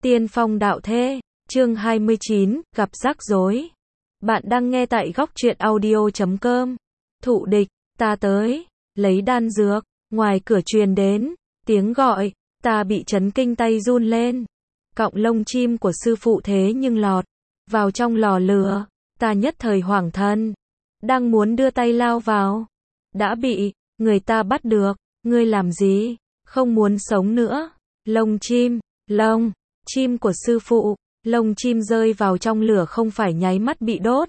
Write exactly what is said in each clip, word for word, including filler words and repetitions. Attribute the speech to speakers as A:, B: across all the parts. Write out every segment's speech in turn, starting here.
A: Tiên phong đạo thê, chương hai mươi chín, gặp rắc rối. Bạn đang nghe tại góc truyện audio chấm com. Thụ địch, ta tới, lấy đan dược, ngoài cửa truyền đến, tiếng gọi, ta bị chấn kinh tay run lên. Cọng lông chim của sư phụ thế nhưng lọt vào trong lò lửa, ta nhất thời hoảng thân, đang muốn đưa tay lao vào, đã bị người ta bắt được. Ngươi làm gì? Không muốn sống nữa. Lông chim, lông chim của sư phụ, lông chim rơi vào trong lửa không phải nháy mắt bị đốt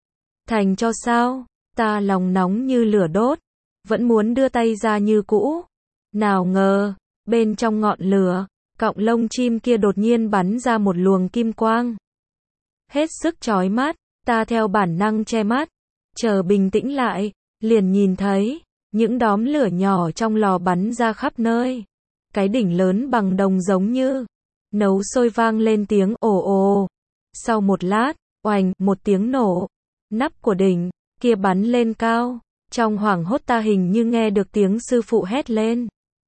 A: thành cho sao? Ta lòng nóng như lửa đốt, vẫn muốn đưa tay ra như cũ. Nào ngờ, bên trong ngọn lửa, cọng lông chim kia đột nhiên bắn ra một luồng kim quang. Hết sức chói mắt, ta theo bản năng che mắt, chờ bình tĩnh lại, liền nhìn thấy những đốm lửa nhỏ trong lò bắn ra khắp nơi. Cái đỉnh lớn bằng đồng giống như nấu sôi vang lên tiếng ồ ồ. Sau một lát, oành, một tiếng nổ. Nắp của đỉnh kia bắn lên cao. Trong hoảng hốt ta hình như nghe được tiếng sư phụ hét lên.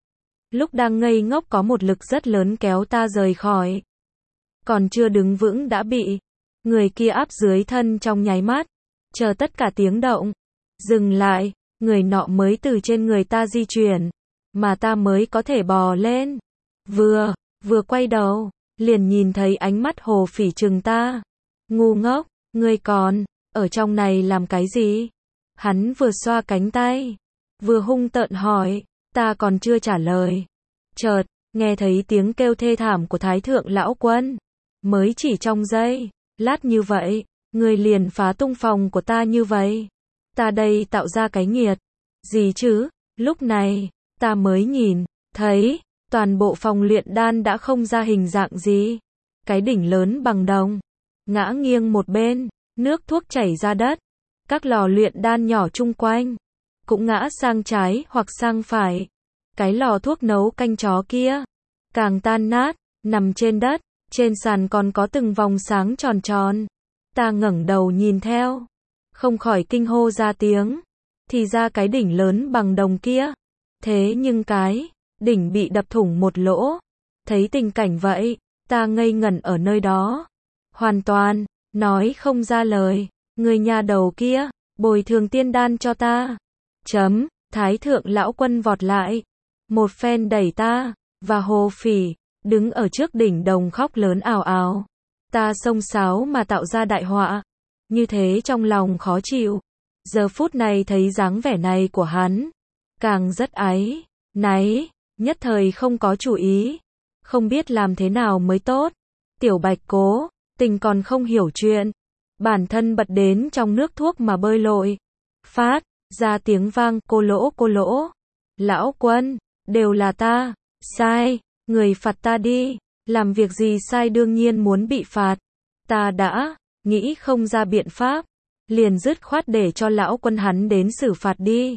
A: Lúc đang ngây ngốc có một lực rất lớn kéo ta rời khỏi. Còn chưa đứng vững đã bị người kia áp dưới thân trong nháy mắt. Chờ tất cả tiếng động dừng lại, người nọ mới từ trên người ta di chuyển, mà ta mới có thể bò lên. Vừa, vừa quay đầu, liền nhìn thấy ánh mắt Hồ Phỉ trừng ta. Ngu ngốc, ngươi còn ở trong này làm cái gì? Hắn vừa xoa cánh tay, vừa hung tợn hỏi, ta còn chưa trả lời. Chợt, nghe thấy tiếng kêu thê thảm của Thái thượng lão quân. Mới chỉ trong giây lát như vậy, ngươi liền phá tung phòng của ta như vậy. Ta đây tạo ra cái nghiệt gì chứ? Lúc này, ta mới nhìn thấy, toàn bộ phòng luyện đan đã không ra hình dạng gì. Cái đỉnh lớn bằng đồng, ngã nghiêng một bên, nước thuốc chảy ra đất. Các lò luyện đan nhỏ chung quanh, cũng ngã sang trái hoặc sang phải. Cái lò thuốc nấu canh chó kia, càng tan nát, nằm trên đất, trên sàn còn có từng vòng sáng tròn tròn. Ta ngẩng đầu nhìn theo, không khỏi kinh hô ra tiếng. Thì ra cái đỉnh lớn bằng đồng kia, thế nhưng cái đỉnh bị đập thủng một lỗ. Thấy tình cảnh vậy, ta ngây ngẩn ở nơi đó, hoàn toàn nói không ra lời. Người nhà đầu kia, bồi thường tiên đan cho ta. Chấm, Thái thượng lão quân vọt lại, một phen đẩy ta và Hồ Phỉ, đứng ở trước đỉnh đồng khóc lớn ào ào. Ta xông xáo mà tạo ra đại họa, như thế trong lòng khó chịu. Giờ phút này thấy dáng vẻ này của hắn, càng rất áy náy, nhất thời không có chủ ý, không biết làm thế nào mới tốt. Tiểu Bạch cố tình còn không hiểu chuyện, bản thân bật đến trong nước thuốc mà bơi lội, phát ra tiếng vang cô lỗ cô lỗ. Lão quân, đều là ta sai, người phạt ta đi. Làm việc gì sai đương nhiên muốn bị phạt. Ta đã nghĩ không ra biện pháp, liền dứt khoát để cho lão quân hắn đến xử phạt đi.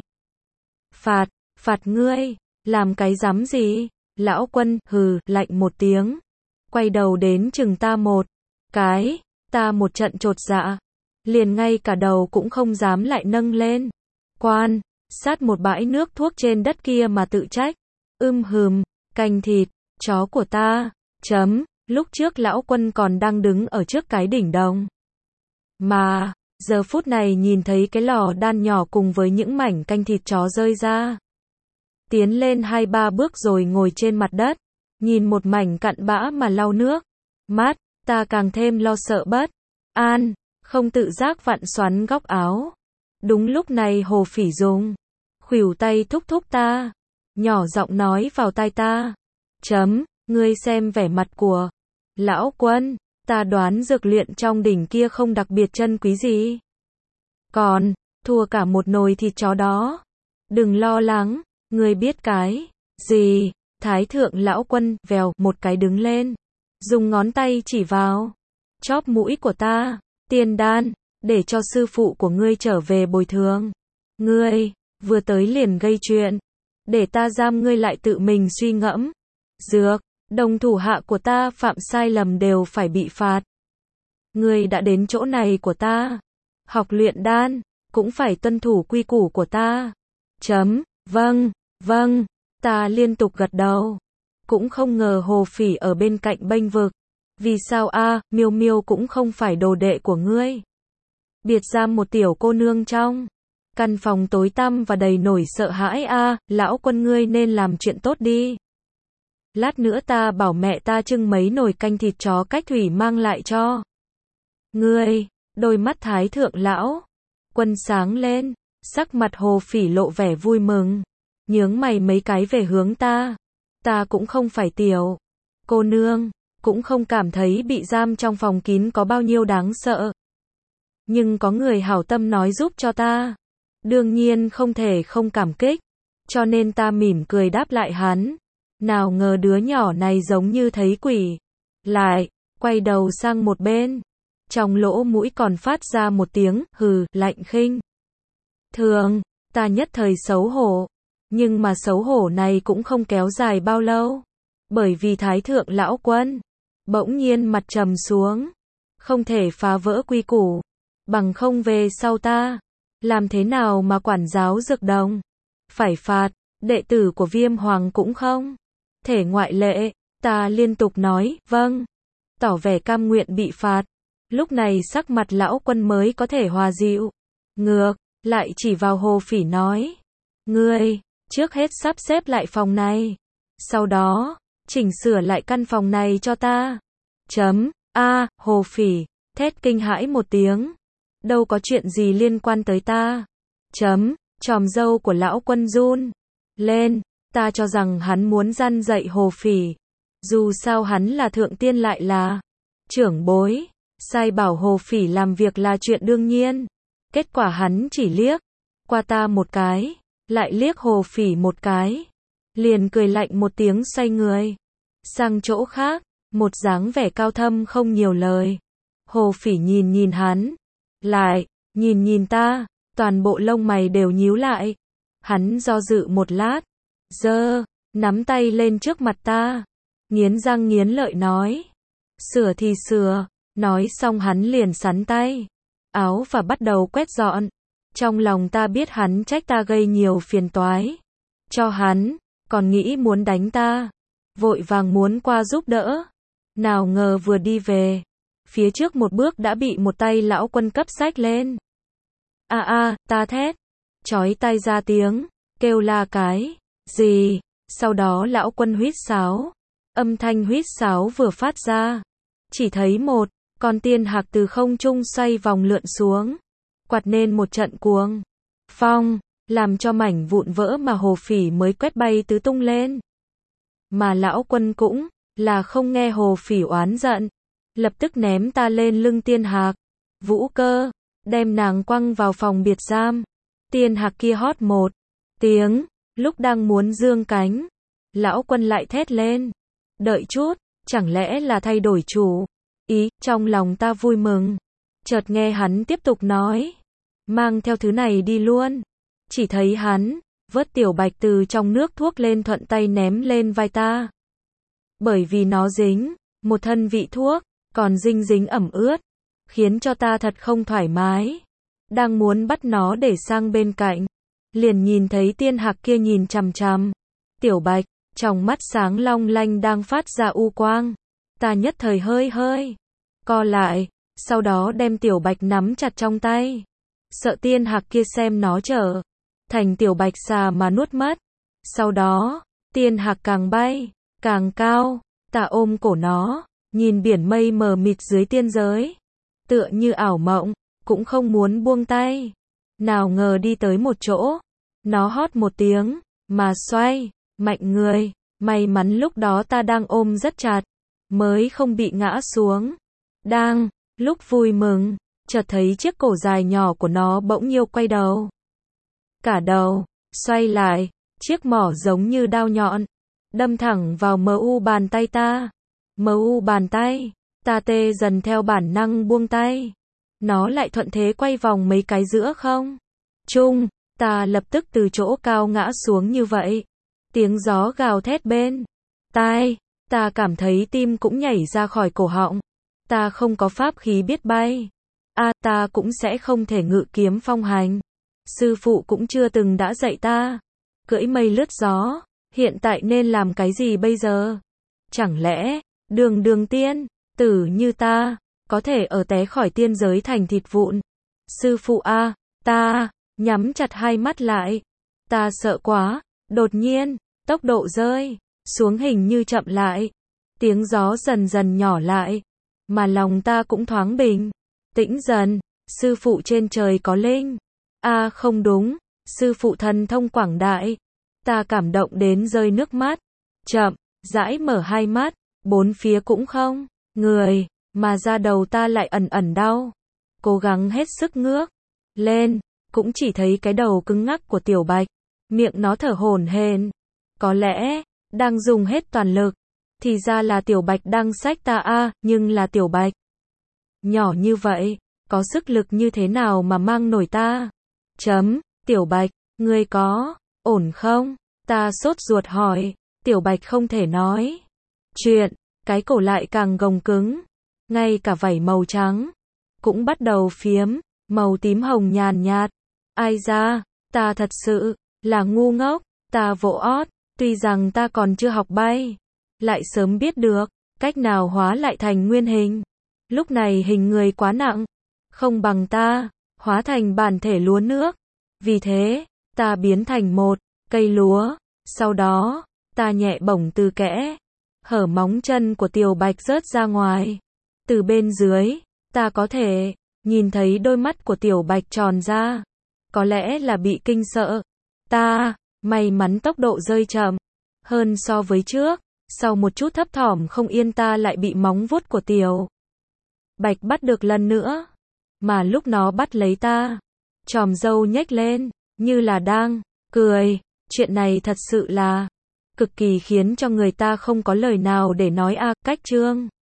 A: Phạt, phạt ngươi, làm cái rắm gì? Lão quân hừ lạnh một tiếng, quay đầu đến chừng ta một cái. Ta một trận chột dạ, liền ngay cả đầu cũng không dám lại nâng lên. Quan sát một bãi nước thuốc trên đất kia mà tự trách. Ưm hừm, canh thịt chó của ta. Chấm, lúc trước lão quân còn đang đứng ở trước cái đỉnh đồng, mà giờ phút này nhìn thấy cái lò đan nhỏ cùng với những mảnh canh thịt chó rơi ra. Tiến lên hai ba bước rồi ngồi trên mặt đất, nhìn một mảnh cặn bã mà lau nước mắt. Ta càng thêm lo sợ bất an, không tự giác vặn xoắn góc áo. Đúng lúc này Hồ Phỉ dùng khuỷu tay thúc thúc ta, nhỏ giọng nói vào tai ta. Chấm, ngươi xem vẻ mặt của lão quân, ta đoán dược luyện trong đỉnh kia không đặc biệt chân quý gì, còn thua cả một nồi thịt chó đó. Đừng lo lắng, ngươi biết cái gì? Thái thượng lão quân vèo một cái đứng lên, dùng ngón tay chỉ vào chóp mũi của ta. Tiên đan, để cho sư phụ của ngươi trở về bồi thường. Ngươi vừa tới liền gây chuyện, để ta giam ngươi lại tự mình suy ngẫm. Dược, đồng thủ hạ của ta phạm sai lầm đều phải bị phạt. Ngươi đã đến chỗ này của ta, học luyện đan, cũng phải tuân thủ quy củ của ta. Chấm, vâng, vâng, ta liên tục gật đầu. Cũng không ngờ Hồ Phỉ ở bên cạnh bênh vực. Vì sao a, Miêu Miêu cũng không phải đồ đệ của ngươi. Biệt giam một tiểu cô nương trong căn phòng tối tăm và đầy nỗi sợ hãi a, lão quân ngươi nên làm chuyện tốt đi. Lát nữa ta bảo mẹ ta trưng mấy nồi canh thịt chó cách thủy mang lại cho ngươi. Đôi mắt thái thượng lão quân sáng lên, sắc mặt Hồ Phỉ lộ vẻ vui mừng, nhướng mày mấy cái về hướng ta. Ta cũng không phải tiểu cô nương, cũng không cảm thấy bị giam trong phòng kín có bao nhiêu đáng sợ. Nhưng có người hảo tâm nói giúp cho ta, đương nhiên không thể không cảm kích, cho nên ta mỉm cười đáp lại hắn. Nào ngờ đứa nhỏ này giống như thấy quỷ, lại quay đầu sang một bên, trong lỗ mũi còn phát ra một tiếng hừ lạnh khinh thường. Ta nhất thời xấu hổ, nhưng mà xấu hổ này cũng không kéo dài bao lâu, bởi vì thái thượng lão quân bỗng nhiên mặt trầm xuống. Không thể phá vỡ quy củ, bằng không về sau ta làm thế nào mà quản giáo dược đồng phải phạt, đệ tử của Viêm Hoàng cũng không thể ngoại lệ. Ta liên tục nói vâng, tỏ vẻ cam nguyện bị phạt. Lúc này sắc mặt lão quân mới có thể hòa dịu, ngược lại chỉ vào Hồ Phỉ nói, ngươi trước hết sắp xếp lại phòng này, sau đó chỉnh sửa lại căn phòng này cho ta. Chấm. A, Hồ Phỉ thét kinh hãi một tiếng, đâu có chuyện gì liên quan tới ta. Chấm. Chòm râu của lão quân run lên, ta cho rằng hắn muốn răn dạy Hồ Phỉ, dù sao hắn là thượng tiên lại là trưởng bối, sai bảo Hồ Phỉ làm việc là chuyện đương nhiên. Kết quả hắn chỉ liếc qua ta một cái, lại liếc Hồ Phỉ một cái, liền cười lạnh một tiếng xoay người sang chỗ khác, một dáng vẻ cao thâm không nhiều lời. Hồ Phỉ nhìn nhìn hắn, lại nhìn nhìn ta, toàn bộ lông mày đều nhíu lại. Hắn do dự một lát, giơ nắm tay lên trước mặt ta, nghiến răng nghiến lợi nói, sửa thì sửa. Nói xong hắn liền sắn tay áo và bắt đầu quét dọn. Trong lòng ta biết hắn trách ta gây nhiều phiền toái cho hắn, còn nghĩ muốn đánh ta, vội vàng muốn qua giúp đỡ. Nào ngờ vừa đi về phía trước một bước đã bị một tay lão quân cấp xách lên. A a, ta thét chói tai ra tiếng, kêu la cái gì. Sau đó lão quân huýt sáo, âm thanh huýt sáo vừa phát ra, chỉ thấy một con tiên hạc từ không trung xoay vòng lượn xuống, quạt nên một trận cuồng phong, làm cho mảnh vụn vỡ mà Hồ Phỉ mới quét bay tứ tung lên. Mà lão quân cũng là không nghe Hồ Phỉ oán giận, lập tức ném ta lên lưng tiên hạc, vũ cơ, đem nàng quăng vào phòng biệt giam. Tiên hạc kia hót một tiếng, lúc đang muốn dương cánh, lão quân lại thét lên, đợi chút, chẳng lẽ là thay đổi chủ ý. Trong lòng ta vui mừng, chợt nghe hắn tiếp tục nói, mang theo thứ này đi luôn. Chỉ thấy hắn vớt tiểu bạch từ trong nước thuốc lên, thuận tay ném lên vai ta. Bởi vì nó dính một thân vị thuốc, còn dinh dính ẩm ướt, khiến cho ta thật không thoải mái. Đang muốn bắt nó để sang bên cạnh, liền nhìn thấy tiên hạc kia nhìn chằm chằm tiểu bạch, trong mắt sáng long lanh đang phát ra u quang. Ta nhất thời hơi hơi co lại, sau đó đem tiểu bạch nắm chặt trong tay, sợ tiên hạc kia xem nó trở thành tiểu bạch xà mà nuốt mất. Sau đó, tiên hạc càng bay càng cao, ta ôm cổ nó, nhìn biển mây mờ mịt dưới tiên giới, tựa như ảo mộng, cũng không muốn buông tay. Nào ngờ đi tới một chỗ, nó hót một tiếng, mà xoay mạnh người. May mắn lúc đó ta đang ôm rất chặt, mới không bị ngã xuống. Đang lúc vui mừng, chợt thấy chiếc cổ dài nhỏ của nó bỗng nhiêu quay đầu. Cả đầu xoay lại, chiếc mỏ giống như đao nhọn, đâm thẳng vào mờ u bàn tay ta. Mờ u bàn tay, ta tê dần theo bản năng buông tay. Nó lại thuận thế quay vòng mấy cái giữa không trung, ta lập tức từ chỗ cao ngã xuống như vậy. Tiếng gió gào thét bên tai, ta cảm thấy tim cũng nhảy ra khỏi cổ họng. Ta không có pháp khí biết bay, a à, ta cũng sẽ không thể ngự kiếm phong hành. Sư phụ cũng chưa từng đã dạy ta cưỡi mây lướt gió, hiện tại nên làm cái gì bây giờ? Chẳng lẽ đường đường tiên tử như ta, có thể ở té khỏi tiên giới thành thịt vụn. Sư phụ a, ta, nhắm chặt hai mắt lại. Ta sợ quá, đột nhiên, tốc độ rơi xuống hình như chậm lại. Tiếng gió dần dần nhỏ lại, mà lòng ta cũng thoáng bình tĩnh dần. Sư phụ trên trời có linh. A không đúng, sư phụ thần thông quảng đại. Ta cảm động đến rơi nước mắt. Chậm rãi mở hai mắt, bốn phía cũng không người, mà da đầu ta lại ẩn ẩn đau. Cố gắng hết sức ngước lên, cũng chỉ thấy cái đầu cứng ngắc của Tiểu Bạch, miệng nó thở hổn hển, có lẽ đang dùng hết toàn lực. Thì ra là Tiểu Bạch đang xách ta a, à, nhưng là Tiểu Bạch nhỏ như vậy, có sức lực như thế nào mà mang nổi ta? Chấm, Tiểu Bạch, ngươi có ổn không? Ta sốt ruột hỏi. Tiểu Bạch không thể nói chuyện, cái cổ lại càng gồng cứng, ngay cả vảy màu trắng cũng bắt đầu phiếm màu tím hồng nhàn nhạt. Ai ra, ta thật sự là ngu ngốc. Ta vỗ ót, tuy rằng ta còn chưa học bay, lại sớm biết được cách nào hóa lại thành nguyên hình. Lúc này hình người quá nặng, không bằng ta hóa thành bản thể lúa nước. Vì thế, ta biến thành một cây lúa. Sau đó, ta nhẹ bổng từ kẽ hở móng chân của Tiểu Bạch rớt ra ngoài. Từ bên dưới, ta có thể nhìn thấy đôi mắt của Tiểu Bạch tròn ra. Có lẽ là bị kinh sợ. Ta may mắn tốc độ rơi chậm hơn so với trước. Sau một chút thấp thỏm không yên, ta lại bị móng vuốt của Tiểu Bạch bắt được lần nữa. Mà lúc nó bắt lấy ta, chòm râu nhếch lên, như là đang cười. Chuyện này thật sự là cực kỳ khiến cho người ta không có lời nào để nói a. Cách chương